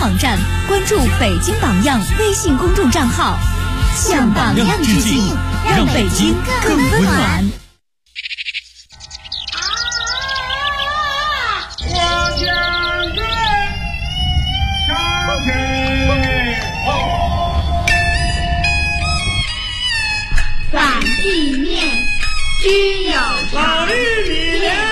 网站，关注北京榜样微信公众账号，向榜样致敬，让北京更温暖。 反地面只有老玉米莲，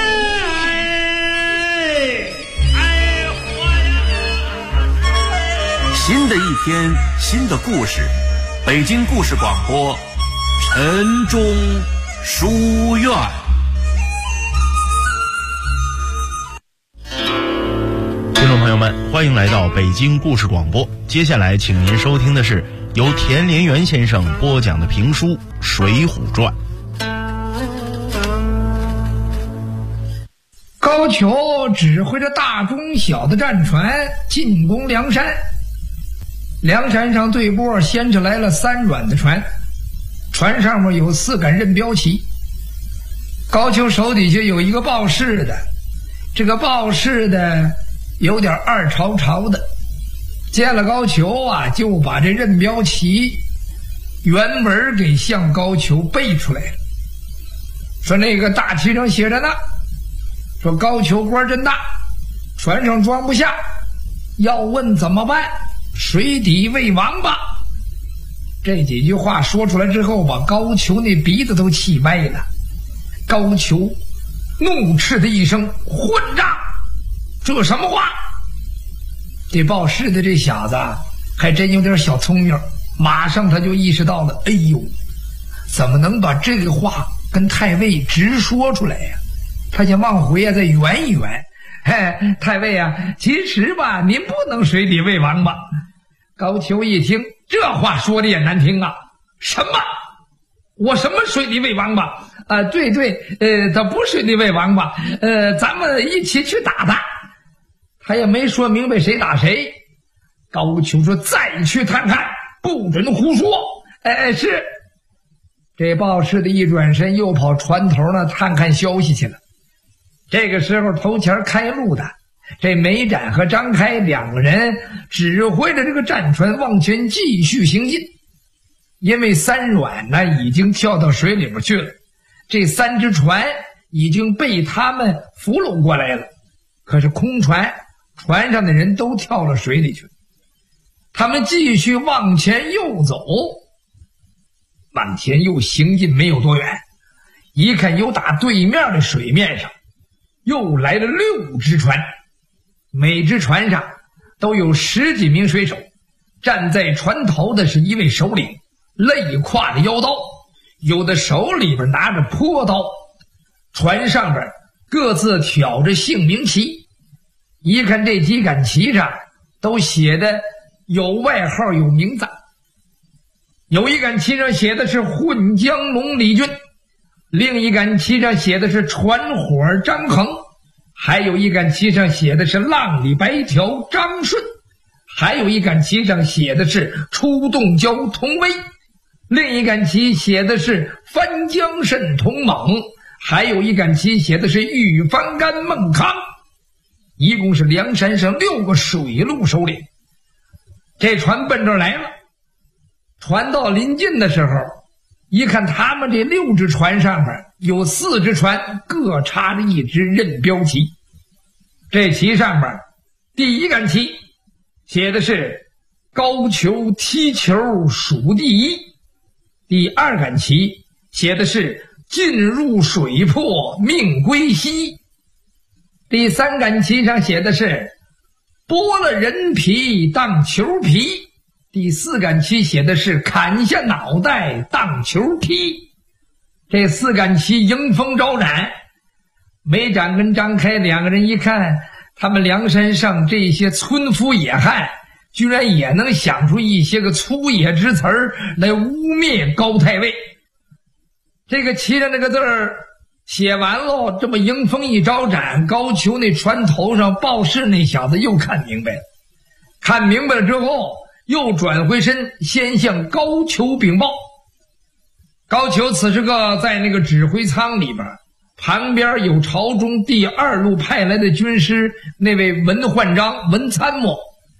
新的一天，新的故事，北京故事广播，晨钟书院。 听众朋友们，欢迎来到北京故事广播。接下来，请您收听的是由田连元先生播讲的评书《水浒传》。 高俅指挥着大中小的战船进攻梁山。梁山上对波先是来了3软的船，船上面有4杆任标旗。高俅手底下有一个报事的，这个报事的有点二朝朝的，见了高俅啊，就把这任标旗原文给向高俅背出来了。说那个大旗上写着呢，说高俅官真大，船上装不下，要问怎么办？水底喂王八。这几句话说出来之后，把高俅那鼻子都气歪了。高俅怒斥他一声：“混账！这什么话？”这报事的这小子还真有点小聪明，马上他就意识到了，哎呦，怎么能把这个话跟太尉直说出来呀？他想往回再圆一圆。嘿，太尉啊，其实吧，您不能水底喂王八。高俅一听，这话说的也难听啊！什么？我什么水底喂王八？对，他不水底喂王八，咱们一起去打他。他也没说明白谁打谁。高俅说：“再去探看，不准胡说。”是。这报事的一转身，又跑船头那探看消息去了。这个时候，头前开路的这梅展和张开2个人指挥着这个战船往前继续行进。因为3软呢已经跳到水里边去了，这3只船已经被他们俘虏过来了。可是空船，船上的人都跳了水里去了。他们继续往前又走，往前又行进没有多远，一看有打对面的水面上又来了6只船，每只船上都有10几名水手，站在船头的是一位首领，肋挎着腰刀，有的手里边拿着坡刀，船上边各自挑着姓名旗。一看这几杆旗上都写的有外号有名字，有一杆旗上写的是混江龙李俊，另一杆旗上写的是船伙张衡，还有一杆旗上写的是浪里白条张顺，还有一杆旗上写的是出洞蛟童威，另一杆旗写的是翻江蜃童猛，还有一杆旗写的是玉翻干孟康。一共是梁山上6个水陆首领。这船奔这儿来了，船到临近的时候，一看他们这6只船上面有4只船各插着1只任标旗。这旗上面第一杆旗写的是高俅踢球数第1，第2杆旗写的是进入水泊命归西，第3杆旗上写的是剥了人皮当球皮，第4杆旗写的是砍下脑袋当球踢。这4杆旗迎风招展，梅展跟张开2个人一看，他们梁山上这些村夫野汉居然也能想出一些个粗野之词儿来污蔑高太尉。这个旗上那个字儿写完喽，这么迎风一招展，高俅那船头上报事那小子又看明白了。看明白了之后，又转回身先向高俅禀报。高俅此时个在那个指挥舱里边，旁边有朝中第2路派来的军师那位文焕章文参谋。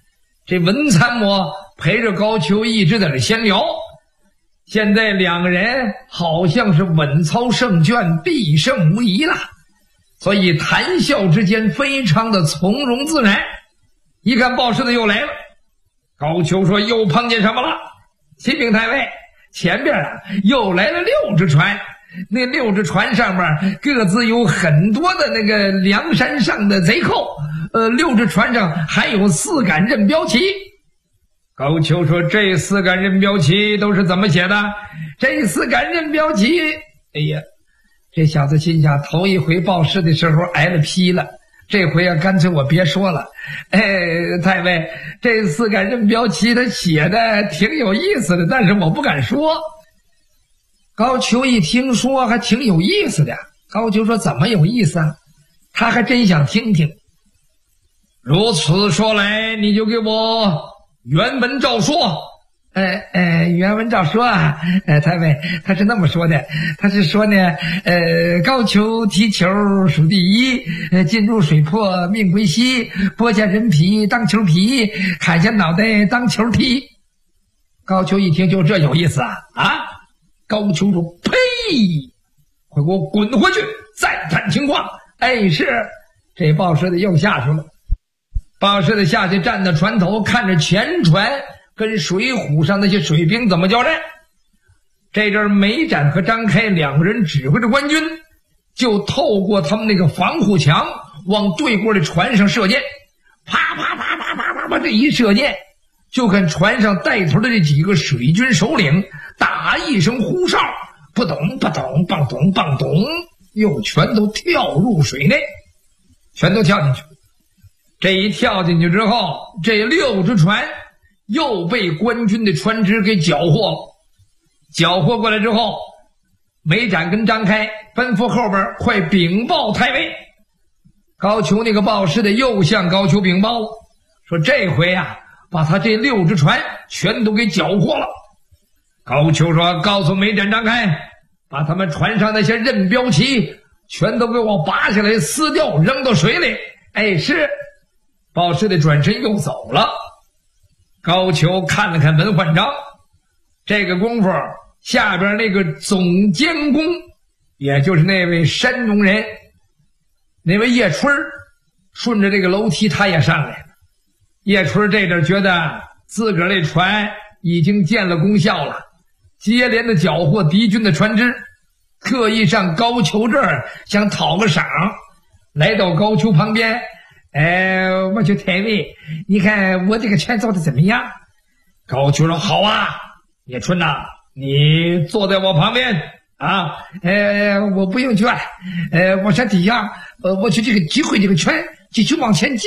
这文参谋陪着高俅一直在这闲聊。现在两个人好像是稳操胜券，必胜无疑了，所以谈笑之间非常的从容自然。一看报事的又来了，高俅说又碰见什么了？启禀太尉，前边又来了6只船，那6只船上面各自有很多的那个梁山上的贼寇，6只船上还有4杆任标旗。高俅说这4杆任标旗都是怎么写的？这4杆任标旗，哎呀，这小子心想头一回报事的时候挨了批了，这回干脆我别说了。太尉，这4杆任标旗他写的挺有意思的，但是我不敢说。高俅一听说还挺有意思的，高俅说怎么有意思啊？他还真想听听。如此说来，你就给我原文照说。原文照说啊，太尉，他是那么说的，他是说呢，高俅踢球数第1，进入水泊命归西，剥下人皮当球皮，砍下脑袋当球踢。高俅一听就这有意思啊！高俅说呸，快给我滚回去再谈情况。是，这报事的又下去了。报事的下去站在船头，看着前船跟水浒上那些水兵怎么交战。这阵梅展和张开2个人指挥着官军，就透过他们那个防护墙往对过的船上射箭，啪啪啪啪啪啪啪，这一射箭，就看船上带头的这几个水军首领打一声呼哨，扑咚扑咚棒咚棒咚，又全都跳入水内，全都跳进去。这一跳进去之后，这6只船又被官军的船只给缴获了。缴获过来之后，梅展跟张开吩咐后边快禀报太尉。高俅那个报事的又向高俅禀报了，说这回把他这6只船全都给缴获了。高俅说告诉梅展张开，把他们船上那些任标旗全都给我拔下来撕掉扔到水里。是。报事的转身又走了。高俅看了看文焕章，这个功夫下边那个总监工，也就是那位山东人，那位叶春顺着这个楼梯他也上来了。叶春这阵觉得自个儿那船已经见了功效了，接连的缴获敌军的船只，特意上高俅这儿想讨个赏。来到高俅旁边，我就太尉，你看我这个拳造的怎么样？高俅说好啊，叶春你坐在我旁边我不用卷，我上底下，我去这个击毁这个拳，继续往前进。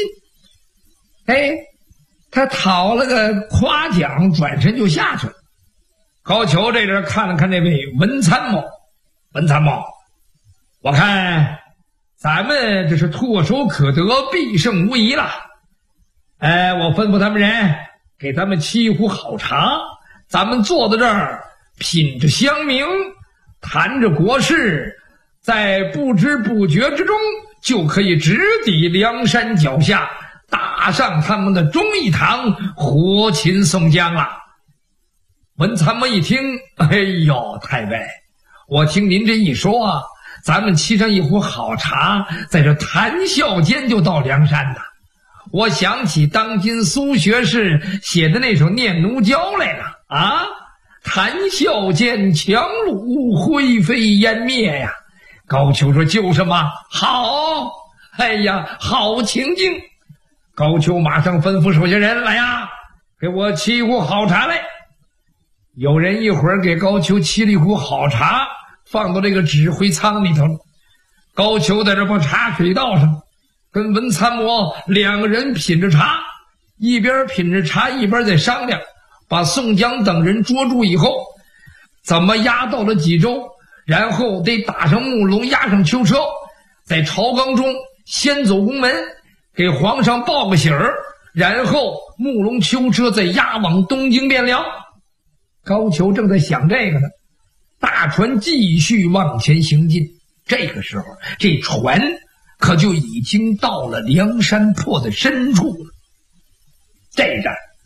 他讨了个夸奖，转身就下去了。高俅这阵看了看那位文参谋，我看咱们这是唾手可得，必胜无疑了。我吩咐他们人给咱们沏一壶好茶，咱们坐在这儿品着香茗，谈着国事，在不知不觉之中就可以直抵梁山脚下，打上他们的忠义堂，活擒宋江了。文参谋一听，太尉，我听您这一说咱们沏上一壶好茶，在这谈笑间就到梁山的。我想起当今苏学士写的那首《念奴娇》来了谈笑间樯橹灰飞烟灭呀。高俅说就是嘛，好，好情境。高俅马上吩咐手下人来给我沏一壶好茶来。有人一会儿给高俅沏了一壶好茶，放到这个指挥舱里头。高俅在这把茶水倒上，跟文参谋2个人品着茶，一边品着茶一边在商量，把宋江等人捉住以后怎么押到了济州，然后得打上木龙，押上囚车，在朝纲中先走宫门，给皇上报个喜儿，然后木龙囚车再押往东京汴梁。高俅正在想这个呢，大船继续往前行进。这个时候这船可就已经到了梁山泊的深处了。这阵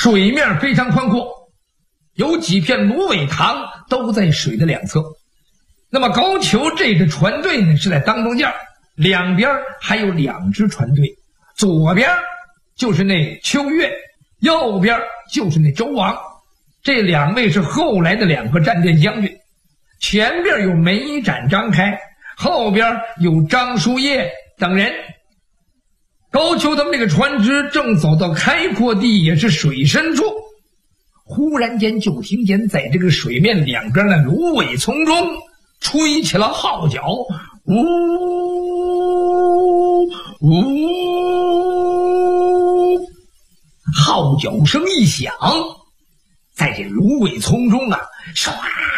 水面非常宽阔，有几片芦苇塘都在水的两侧。那么高俅这支船队呢是在当中间，两边还有2支船队，左边就是那邱越，右边就是那周王。这2位是后来的2个战殿将军，前边有梅展、张开，后边有张叔夜等人。高俅他们这个船只正走到开阔地，也是水深处，忽然间就听见在这个水面两边的芦苇丛中吹起了号角，呜呜，号角声一响，在这芦苇丛中啊，唰，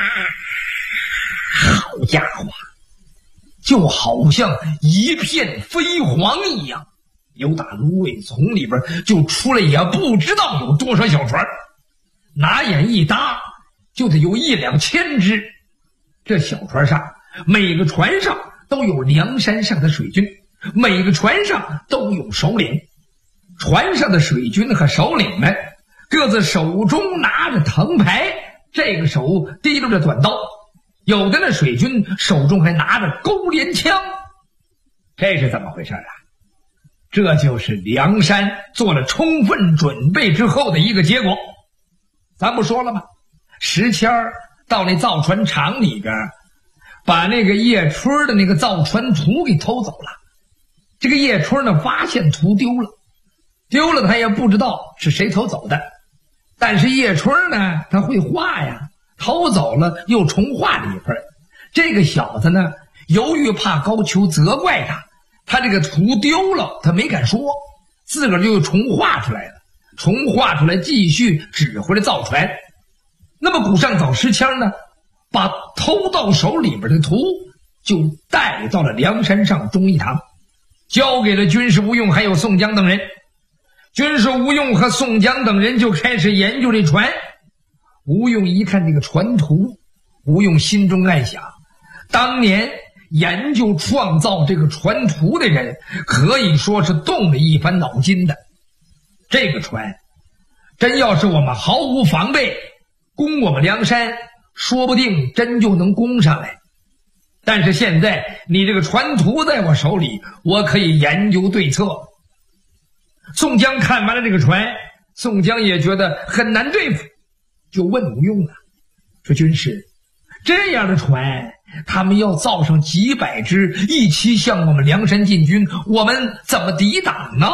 好家伙，就好像一片飞蝗一样，由打芦苇丛里边就出来也不知道有多少小船，拿眼一搭就得有1-2千只。这小船上，每个船上都有梁山上的水军，每个船上都有首领。船上的水军和首领们各自手中拿着藤牌，这个手提溜着短刀，有的那水军手中还拿着钩镰枪。这是怎么回事啊？这就是梁山做了充分准备之后的一个结果。咱不说了吗？石谦儿到那造船厂里边，把那个叶春的那个造船图给偷走了。这个叶春呢，发现图丢了他也不知道是谁偷走的。但是叶春呢，他会画呀，偷走了又重画了一份。这个小子呢，由于怕高俅责怪他这个图丢了，他没敢说，自个儿就重画出来了，重画出来继续指挥着造船。那么古上早石谦呢，把偷到手里边的图就带到了梁山上忠义堂，交给了军师吴用还有宋江等人。军师吴用和宋江等人就开始研究这船。吴用一看这个船图，吴用心中暗想，当年研究创造这个船图的人可以说是动了一番脑筋的。这个船真要是我们毫无防备攻我们梁山，说不定真就能攻上来。但是现在你这个船图在我手里，我可以研究对策。宋江看完了这个船，宋江也觉得很难对付，就问吴用说军师，这样的船他们要造上几百只，一起向我们梁山进军，我们怎么抵挡呢？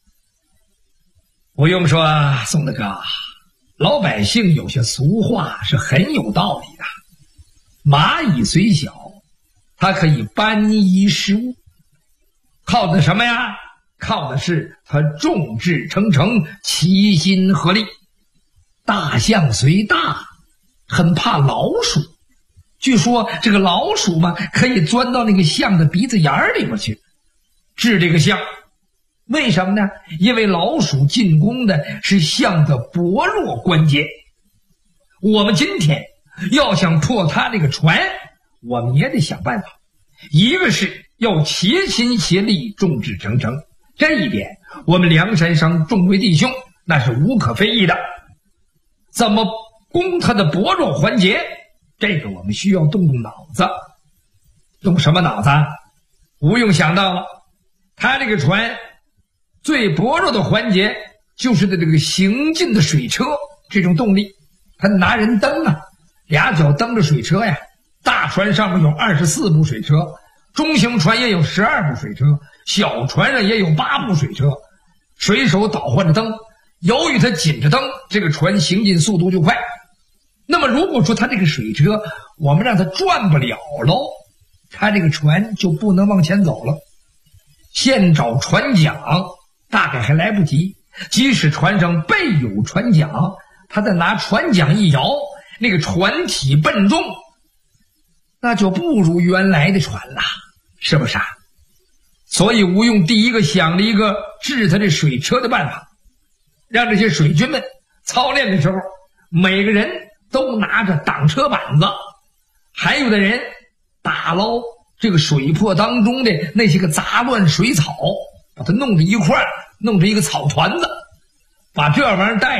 吴用说，宋大哥，老百姓有些俗话是很有道理的。蚂蚁虽小，它可以搬移事物，靠的什么呀？靠的是它众志成城，齐心合力。大象虽大，很怕老鼠，据说这个老鼠嘛，可以钻到那个象的鼻子眼里边去治这个象。为什么呢？因为老鼠进攻的是象的薄弱关节。我们今天要想破它这个船，我们也得想办法。一个是要齐心协力，众志成城，这一点我们梁山上众位弟兄那是无可非议的。怎么攻它的薄弱环节，这个我们需要动动脑子。动什么脑子？吴用想到了，他这个船最薄弱的环节就是这个行进的水车，这种动力他拿人蹬俩脚蹬着水车呀。大船上面有24部水车，中型船也有12部水车，小船上也有8部水车，水手倒换着蹬，由于他紧着蹬，这个船行进速度就快。那么如果说他这个水车我们让它转不了喽，他这个船就不能往前走了。现找船桨大概还来不及，即使船上备有船桨，他再拿船桨一摇，那个船体笨重，那就不如原来的船了，是不是啊？所以吴用第一个想了一个治他这水车的办法，让这些水军们操练的时候，每个人都拿着挡车板子，还有的人打捞这个水泊当中的那些个杂乱水草，把它弄成一块，弄成一个草团子，把这玩意儿带着，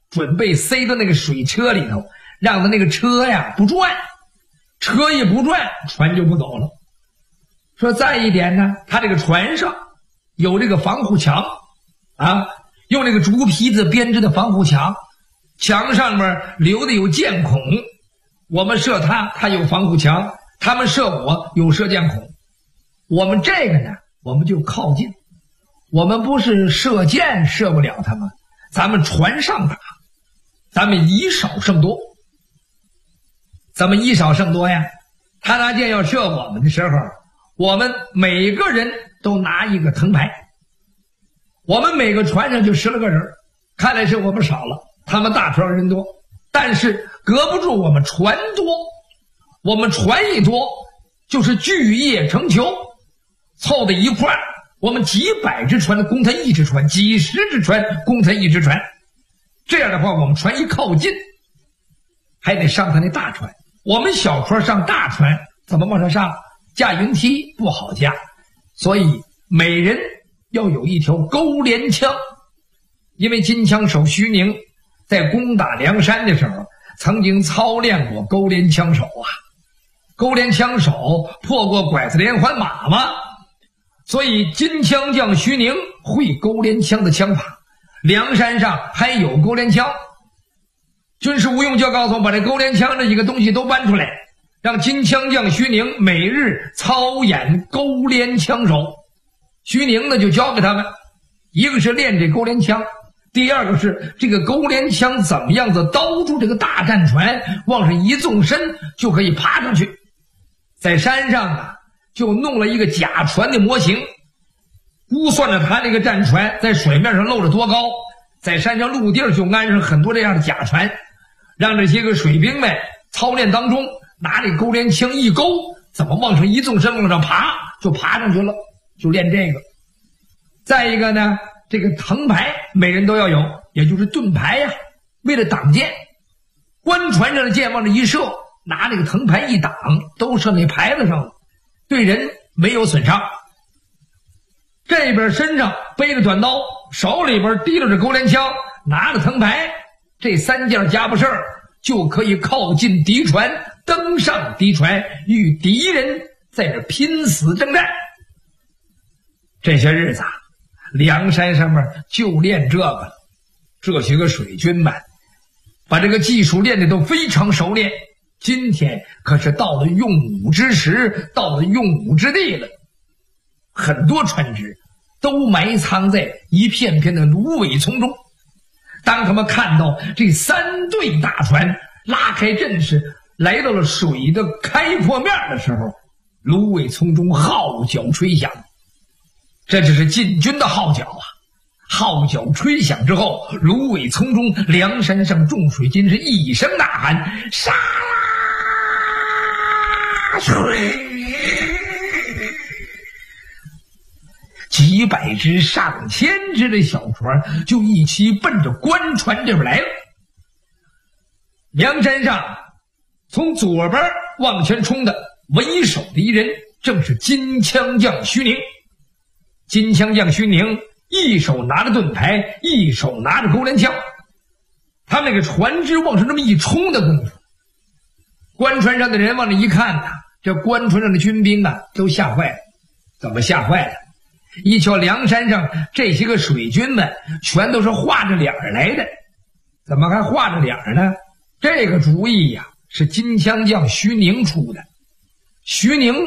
准备塞到那个水车里头，让他那个车呀不转，车一不转，船就不走了。说再一点呢，他这个船上有这个防护墙啊，用这个竹皮子编织的防护墙，墙上面留的有箭孔，我们射他，他有防护墙；他们射我，有射箭孔。我们这个呢，我们就靠近，我们不是射箭射不了他们，咱们船上打，咱们以少胜多。怎么以少胜多呀？他拿箭要射我们的时候，我们每个人都拿一个藤牌，我们每个船上就10来个人，看来是我们少了，他们大船人多，但是隔不住我们船多，我们船一多就是聚业成球，凑在一块儿，我们几百只船攻他一只船，几十只船攻他一只船，这样的话我们船一靠近还得上他那大船，我们小船上大船怎么往上上？架云梯不好架，所以每人要有一条钩镰枪。因为金枪手徐宁在攻打梁山的时候曾经操练过钩镰枪手啊，钩镰枪手破过拐子连环马嘛，所以金枪将徐宁会钩镰枪的枪法，梁山上还有钩镰枪。军师吴用就告诉我，把这钩镰枪这几个东西都搬出来，让金枪将徐宁每日操演钩镰枪手。徐宁呢就教给他们，一个是练这钩镰枪，第二个是这个钩镰枪怎么样子刀住这个大战船，往上一纵身就可以爬上去。在山上啊，就弄了一个假船的模型，估算着他那个战船在水面上露着多高，在山上陆地就安上很多这样的假船，让这些个水兵们操练当中拿这钩镰枪一勾，怎么往上一纵身往上爬，就爬上去了，就练这个。再一个呢，这个藤牌每人都要有，也就是盾牌呀，为了挡箭，官船上的箭往这一射，拿这个藤牌一挡，都射那牌子上了，对人没有损伤。这边身上背着短刀，手里边提着钩镰枪，拿着藤牌，这3件家伙事儿就可以靠近敌船，登上敌船，与敌人在这拼死征战。这些日子梁山上面就练这个了，这些个水军们把这个技术练得都非常熟练，今天可是到了用武之时，到了用武之地了。很多船只都埋藏在一片片的芦苇丛中，当他们看到这3队大船拉开阵势来到了水的开阔面的时候，芦苇丛中号角吹响，这就是晋军的号角啊！号角吹响之后，芦苇丛中梁山上众水军是一声呐喊：杀啦！几百只上千只的小船就一起奔着官船这边来了。梁山上从左边往前冲的为首的一人正是金枪将徐宁。金枪将徐宁一手拿着盾牌，一手拿着钩镰枪，他那个船只往上这么一冲的功夫，官船上的人往那一看呐，这官船上的军兵啊都吓坏了。怎么吓坏了？一瞧梁山上这些个水军们全都是画着脸来的，怎么还画着脸呢？这个主意呀，是金枪将徐宁出的。徐宁